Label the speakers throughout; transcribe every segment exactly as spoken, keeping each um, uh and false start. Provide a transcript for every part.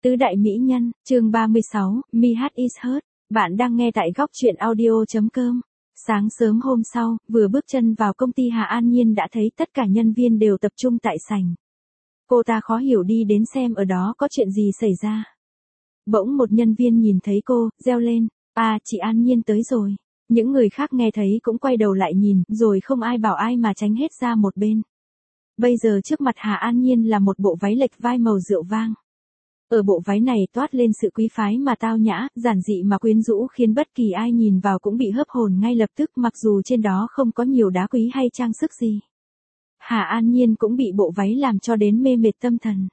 Speaker 1: Tứ đại mỹ nhân, chương ba mươi sáu, My Heart is Hurt. Bạn đang nghe tại góc truyện audio chấm com. Sáng sớm hôm sau, vừa bước chân vào công ty Hà An Nhiên đã thấy tất cả nhân viên đều tập trung tại sảnh. Cô ta khó hiểu đi đến xem ở đó có chuyện gì xảy ra. Bỗng một nhân viên nhìn thấy cô, reo lên, à chị An Nhiên tới rồi. Những người khác nghe thấy cũng quay đầu lại nhìn, rồi không ai bảo ai mà tránh hết ra một bên. Bây giờ trước mặt Hà An Nhiên là một bộ váy lệch vai màu rượu vang. Ở bộ váy này toát lên sự quý phái mà tao nhã, giản dị mà quyến rũ khiến bất kỳ ai nhìn vào cũng bị hớp hồn ngay lập tức mặc dù trên đó không có nhiều đá quý hay trang sức gì. Hà An Nhiên cũng bị bộ váy làm cho đến mê mệt tâm thần.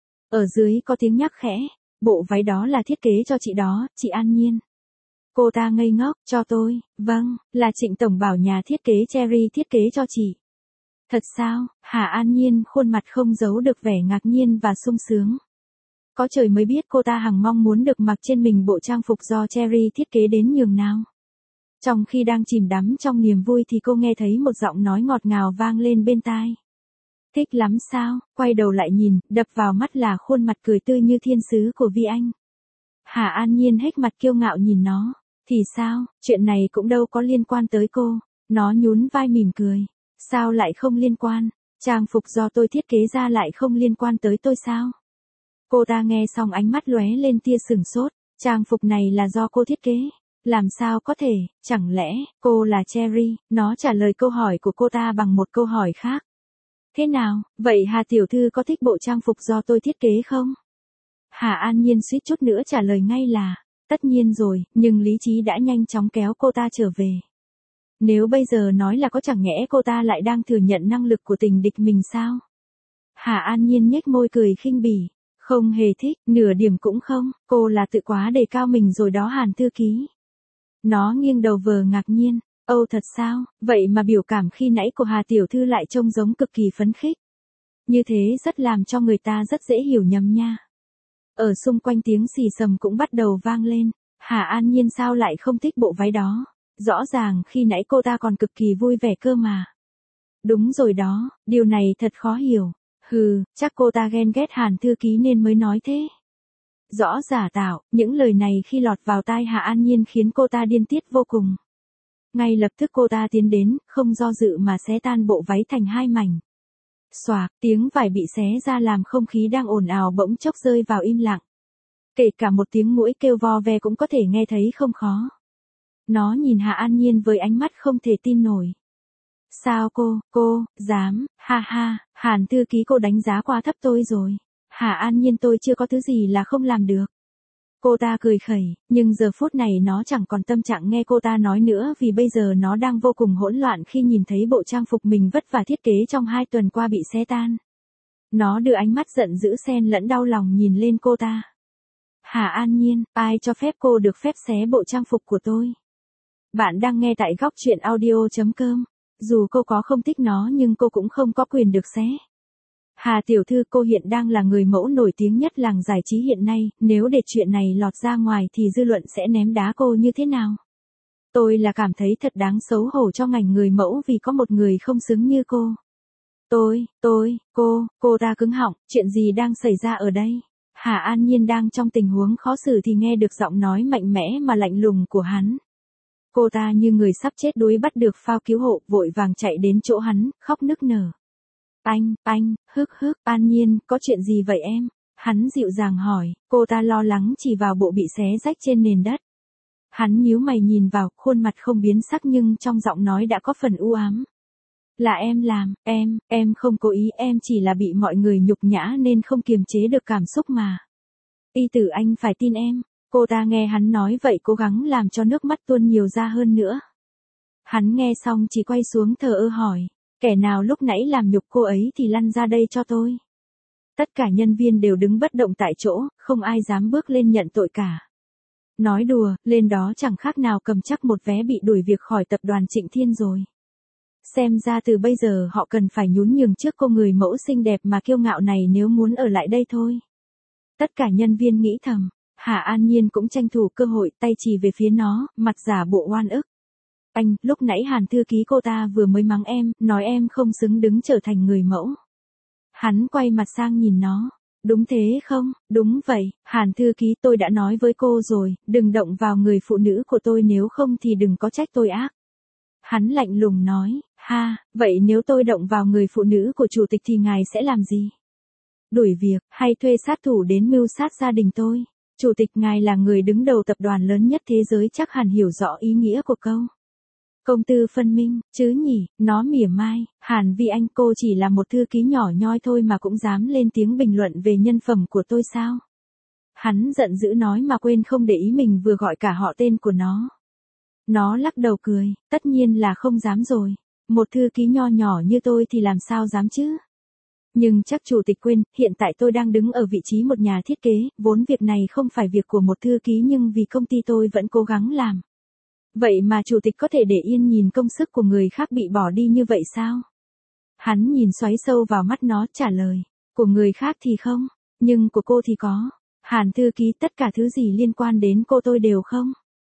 Speaker 1: Ở dưới có tiếng nhắc khẽ, bộ váy đó là thiết kế cho chị đó, chị An Nhiên. Cô ta ngây ngốc, cho tôi, vâng, là Trịnh Tổng bảo nhà thiết kế Cherry thiết kế cho chị. Thật sao? Hà An Nhiên khuôn mặt không giấu được vẻ ngạc nhiên và sung sướng. Có trời mới biết cô ta hằng mong muốn được mặc trên mình bộ trang phục do Cherry thiết kế đến nhường nào. Trong khi đang chìm đắm trong niềm vui thì cô nghe thấy một giọng nói ngọt ngào vang lên bên tai. Thích lắm sao? Quay đầu lại nhìn, đập vào mắt là khuôn mặt cười tươi như thiên sứ của Vi Anh. Hà An Nhiên hếch mặt kiêu ngạo nhìn nó. Thì sao, chuyện này cũng đâu có liên quan tới cô. Nó nhún vai mỉm cười. Sao lại không liên quan? Trang phục do tôi thiết kế ra lại không liên quan tới tôi sao? Cô ta nghe xong ánh mắt lóe lên tia sửng sốt. Trang phục này là do cô thiết kế. Làm sao có thể, chẳng lẽ, cô là Cherry? Nó trả lời câu hỏi của cô ta bằng một câu hỏi khác. Thế nào, vậy Hà Tiểu Thư có thích bộ trang phục do tôi thiết kế không? Hà An Nhiên suýt chút nữa trả lời ngay là, tất nhiên rồi, nhưng lý trí đã nhanh chóng kéo cô ta trở về. Nếu bây giờ nói là có chẳng nhẽ cô ta lại đang thừa nhận năng lực của tình địch mình sao? Hà An Nhiên nhếch môi cười khinh bỉ. Không hề thích, nửa điểm cũng không, cô là tự quá đề cao mình rồi đó Hàn thư ký. Nó nghiêng đầu vờ ngạc nhiên, âu thật sao, vậy mà biểu cảm khi nãy của Hà Tiểu Thư lại trông giống cực kỳ phấn khích. Như thế rất làm cho người ta rất dễ hiểu nhầm nha. Ở xung quanh tiếng xì xầm cũng bắt đầu vang lên, Hà An Nhiên sao lại không thích bộ váy đó, rõ ràng khi nãy cô ta còn cực kỳ vui vẻ cơ mà. Đúng rồi đó, điều này thật khó hiểu. Hừ, chắc cô ta ghen ghét Hàn thư ký nên mới nói thế. Rõ giả tạo, những lời này khi lọt vào tai Hà An Nhiên khiến cô ta điên tiết vô cùng. Ngay lập tức cô ta tiến đến, không do dự mà xé tan bộ váy thành hai mảnh. Xoạc, tiếng vải bị xé ra làm không khí đang ồn ào bỗng chốc rơi vào im lặng. Kể cả một tiếng muỗi kêu vo ve cũng có thể nghe thấy không khó. Nó nhìn Hà An Nhiên với ánh mắt không thể tin nổi. Sao cô, cô, dám, ha ha, Hàn thư ký cô đánh giá quá thấp tôi rồi. Hà An Nhiên tôi chưa có thứ gì là không làm được. Cô ta cười khẩy, nhưng giờ phút này nó chẳng còn tâm trạng nghe cô ta nói nữa vì bây giờ nó đang vô cùng hỗn loạn khi nhìn thấy bộ trang phục mình vất vả thiết kế trong hai tuần qua bị xé tan. Nó đưa ánh mắt giận dữ xen lẫn đau lòng nhìn lên cô ta. Hà An Nhiên, ai cho phép cô được phép xé bộ trang phục của tôi? Bạn đang nghe tại góc truyện audio chấm com. Dù cô có không thích nó nhưng cô cũng không có quyền được xé. Hà Tiểu Thư cô hiện đang là người mẫu nổi tiếng nhất làng giải trí hiện nay, nếu để chuyện này lọt ra ngoài thì dư luận sẽ ném đá cô như thế nào? Tôi là cảm thấy thật đáng xấu hổ cho ngành người mẫu vì có một người không xứng như cô. Tôi, tôi, cô, cô ta cứng họng, chuyện gì đang xảy ra ở đây? Hà An Nhiên đang trong tình huống khó xử thì nghe được giọng nói mạnh mẽ mà lạnh lùng của hắn. Cô ta như người sắp chết đuối bắt được phao cứu hộ, vội vàng chạy đến chỗ hắn, khóc nức nở. Anh, anh, hức hức, An Nhiên, có chuyện gì vậy em? Hắn dịu dàng hỏi, cô ta lo lắng chỉ vào bộ bị xé rách trên nền đất. Hắn nhíu mày nhìn vào, khuôn mặt không biến sắc nhưng trong giọng nói đã có phần u ám. Là em làm, em, em không cố ý, em chỉ là bị mọi người nhục nhã nên không kiềm chế được cảm xúc mà. Y tử anh phải tin em. Cô ta nghe hắn nói vậy cố gắng làm cho nước mắt tuôn nhiều ra hơn nữa. Hắn nghe xong chỉ quay xuống thờ ơ hỏi, kẻ nào lúc nãy làm nhục cô ấy thì lăn ra đây cho tôi. Tất cả nhân viên đều đứng bất động tại chỗ, không ai dám bước lên nhận tội cả. Nói đùa, lên đó chẳng khác nào cầm chắc một vé bị đuổi việc khỏi tập đoàn Trịnh Thiên rồi. Xem ra từ bây giờ họ cần phải nhún nhường trước cô người mẫu xinh đẹp mà kiêu ngạo này nếu muốn ở lại đây thôi. Tất cả nhân viên nghĩ thầm. Hà An Nhiên cũng tranh thủ cơ hội tay chỉ về phía nó, mặt giả bộ oan ức. Anh, lúc nãy Hàn thư ký cô ta vừa mới mắng em, nói em không xứng đứng trở thành người mẫu. Hắn quay mặt sang nhìn nó. Đúng thế không? Đúng vậy, Hàn thư ký, tôi đã nói với cô rồi, đừng động vào người phụ nữ của tôi, nếu không thì đừng có trách tôi ác. Hắn lạnh lùng nói, ha, vậy nếu tôi động vào người phụ nữ của chủ tịch thì ngài sẽ làm gì? Đuổi việc, hay thuê sát thủ đến mưu sát gia đình tôi? Chủ tịch, ngài là người đứng đầu tập đoàn lớn nhất thế giới, chắc hẳn hiểu rõ ý nghĩa của câu công tư phân minh, chứ nhỉ? Nó mỉa mai, Hàn Vi Anh, cô chỉ là một thư ký nhỏ nhoi thôi mà cũng dám lên tiếng bình luận về nhân phẩm của tôi sao? Hắn giận dữ nói mà quên không để ý mình vừa gọi cả họ tên của nó. Nó lắc đầu cười, tất nhiên là không dám rồi. Một thư ký nho nhỏ như tôi thì làm sao dám chứ? Nhưng chắc chủ tịch quên, hiện tại tôi đang đứng ở vị trí một nhà thiết kế, vốn việc này không phải việc của một thư ký nhưng vì công ty tôi vẫn cố gắng làm. Vậy mà chủ tịch có thể để yên nhìn công sức của người khác bị bỏ đi như vậy sao? Hắn nhìn xoáy sâu vào mắt nó, trả lời, của người khác thì không, nhưng của cô thì có. Hàn thư ký, tất cả thứ gì liên quan đến cô tôi đều không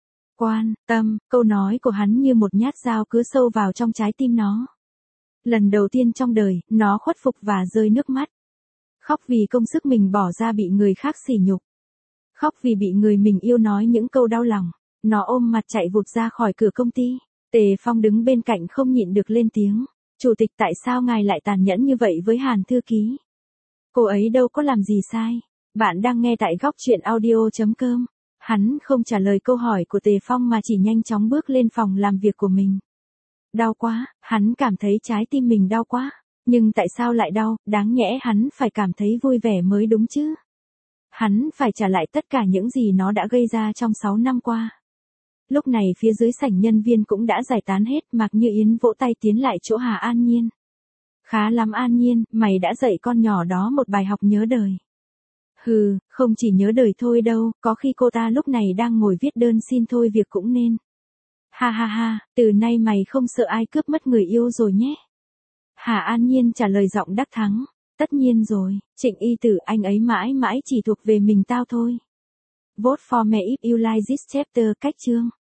Speaker 1: quan tâm. Câu nói của hắn như một nhát dao cứa sâu vào trong trái tim nó. Lần đầu tiên trong đời, nó khuất phục và rơi nước mắt. Khóc vì công sức mình bỏ ra bị người khác sỉ nhục. Khóc vì bị người mình yêu nói những câu đau lòng. Nó ôm mặt chạy vụt ra khỏi cửa công ty. Tề Phong đứng bên cạnh không nhịn được lên tiếng. Chủ tịch, tại sao ngài lại tàn nhẫn như vậy với Hàn thư ký? Cô ấy đâu có làm gì sai. Bạn đang nghe tại góc truyện audio chấm com. Hắn không trả lời câu hỏi của Tề Phong mà chỉ nhanh chóng bước lên phòng làm việc của mình. Đau quá, hắn cảm thấy trái tim mình đau quá. Nhưng tại sao lại đau, đáng nhẽ hắn phải cảm thấy vui vẻ mới đúng chứ. Hắn phải trả lại tất cả những gì nó đã gây ra trong sáu năm qua. Lúc này phía dưới sảnh nhân viên cũng đã giải tán hết, Mạc Như Yến vỗ tay tiến lại chỗ Hà An Nhiên. Khá lắm An Nhiên, mày đã dạy con nhỏ đó một bài học nhớ đời. Hừ, không chỉ nhớ đời thôi đâu, có khi cô ta lúc này đang ngồi viết đơn xin thôi việc cũng nên. Ha ha ha, từ nay mày không sợ ai cướp mất người yêu rồi nhé. Hà An Nhiên trả lời giọng đắc thắng. Tất nhiên rồi, Trịnh Y Tử, anh ấy mãi mãi chỉ thuộc về mình tao thôi. Vote for me if you like this chapter. Cách chương.